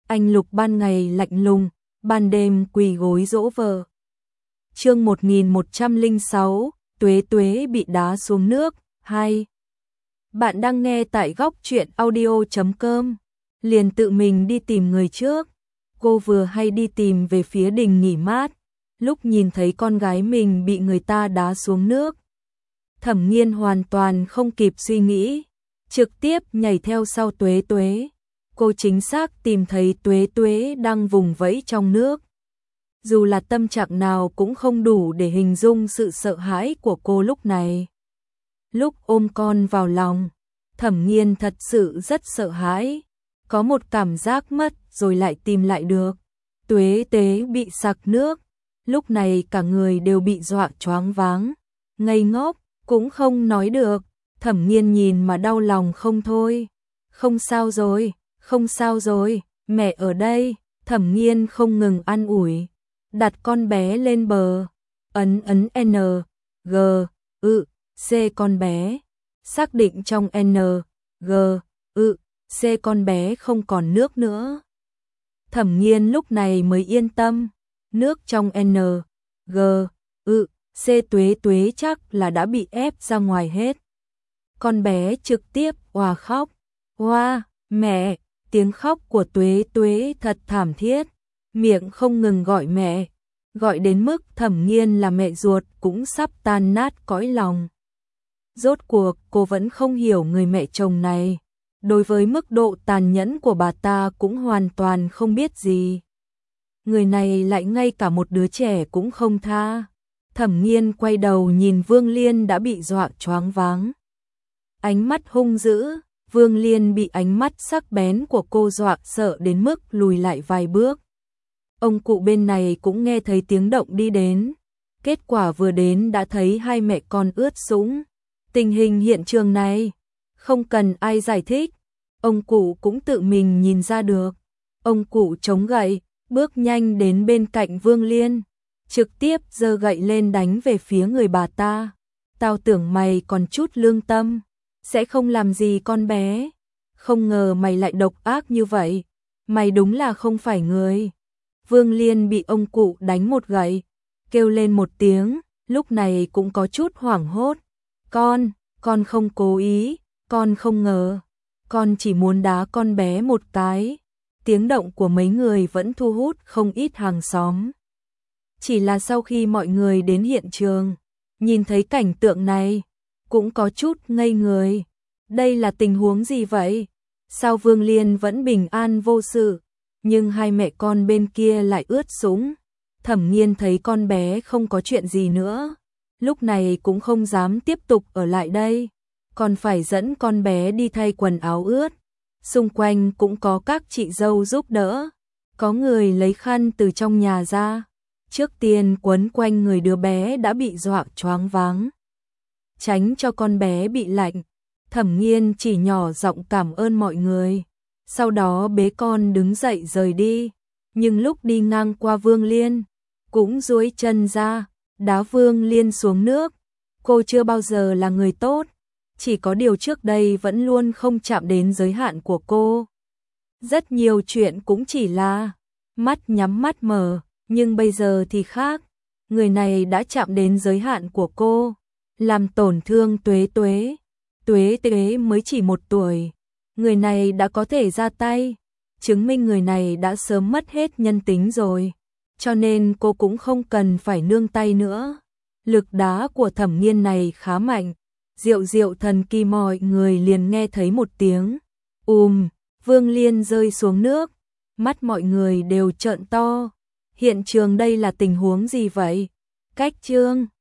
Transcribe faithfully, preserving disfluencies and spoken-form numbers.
Anh Lục ban ngày lạnh lùng, ban đêm quỳ gối dỗ vợ. Chương một nghìn một trăm lẻ sáu, Tuế Tuế bị đá xuống nước. Hai. Bạn đang nghe tại góc truyện audio chấm com. Liền tự mình đi tìm người trước. Cô vừa hay đi tìm về phía đình nghỉ mát, lúc nhìn thấy con gái mình bị người ta đá xuống nước. Thẩm Nghiên hoàn toàn không kịp suy nghĩ, trực tiếp nhảy theo sau Tuế Tuế. Cô chính xác tìm thấy Tuế Tuế đang vùng vẫy trong nước. Dù là tâm trạng nào cũng không đủ để hình dung sự sợ hãi của cô lúc này. Lúc ôm con vào lòng, Thẩm Nghiên thật sự rất sợ hãi, có một cảm giác mất rồi lại tìm lại được. Tuế Tuế bị sặc nước, lúc này cả người đều bị dọa choáng váng, ngây ngốc, cũng không nói được. Thẩm Nghiên nhìn mà đau lòng không thôi. Không sao rồi, không sao rồi, mẹ ở đây. Thẩm Nghiên không ngừng an ủi, đặt con bé lên bờ, ấn ấn N, G, ự, C con bé, xác định trong N, G, ự, C con bé không còn nước nữa. Thẩm Nghiên lúc này mới yên tâm, nước trong N, G, ự, C Tuế Tuế chắc là đã bị ép ra ngoài hết. Con bé trực tiếp òa khóc, oa, mẹ, tiếng khóc của Tuế Tuế thật thảm thiết, miệng không ngừng gọi mẹ, gọi đến mức Thẩm Nghiên là mẹ ruột cũng sắp tan nát cõi lòng. Rốt cuộc cô vẫn không hiểu người mẹ chồng này, đối với mức độ tàn nhẫn của bà ta cũng hoàn toàn không biết gì. Người này lại ngay cả một đứa trẻ cũng không tha. Thẩm Nghiên quay đầu nhìn Vương Liên đã bị dọa choáng váng. Ánh mắt hung dữ, Vương Liên bị ánh mắt sắc bén của cô dọa sợ đến mức lùi lại vài bước. Ông cụ bên này cũng nghe thấy tiếng động đi đến. Kết quả vừa đến đã thấy hai mẹ con ướt sũng. Tình hình hiện trường này, không cần ai giải thích, ông cụ cũng tự mình nhìn ra được. Ông cụ chống gậy, bước nhanh đến bên cạnh Vương Liên, trực tiếp giơ gậy lên đánh về phía người bà ta. Tao tưởng mày còn chút lương tâm, sẽ không làm gì con bé. Không ngờ mày lại độc ác như vậy, mày đúng là không phải người. Vương Liên bị ông cụ đánh một gậy, kêu lên một tiếng, lúc này cũng có chút hoảng hốt. Con, con không cố ý, con không ngờ, con chỉ muốn đá con bé một cái. Tiếng động của mấy người vẫn thu hút không ít hàng xóm. Chỉ là sau khi mọi người đến hiện trường, nhìn thấy cảnh tượng này, cũng có chút ngây người. Đây là tình huống gì vậy? Sao Vương Liên vẫn bình an vô sự, nhưng hai mẹ con bên kia lại ướt sũng? Thẩm Nghiên thấy con bé không có chuyện gì nữa, lúc này cũng không dám tiếp tục ở lại đây, còn phải dẫn con bé đi thay quần áo ướt. Xung quanh cũng có các chị dâu giúp đỡ, có người lấy khăn từ trong nhà ra, trước tiên quấn quanh người đứa bé đã bị dọa choáng váng, tránh cho con bé bị lạnh. Thẩm Nghiên chỉ nhỏ giọng cảm ơn mọi người, sau đó bế con đứng dậy rời đi. Nhưng lúc đi ngang qua Vương Liên, cũng duỗi chân ra, đá Vương Liên xuống nước. Cô chưa bao giờ là người tốt, chỉ có điều trước đây vẫn luôn không chạm đến giới hạn của cô. Rất nhiều chuyện cũng chỉ là mắt nhắm mắt mở, nhưng bây giờ thì khác. Người này đã chạm đến giới hạn của cô, làm tổn thương Tuế Tuế. Tuế Tuế mới chỉ một tuổi, người này đã có thể ra tay, chứng minh người này đã sớm mất hết nhân tính rồi, cho nên cô cũng không cần phải nương tay nữa. Lực đá của Thẩm Nghiên này khá mạnh, diệu diệu thần kỳ, mọi người liền nghe thấy một tiếng ùm, Vương Liên rơi xuống nước, mắt mọi người đều trợn to. Hiện trường đây là tình huống gì vậy? Cách chương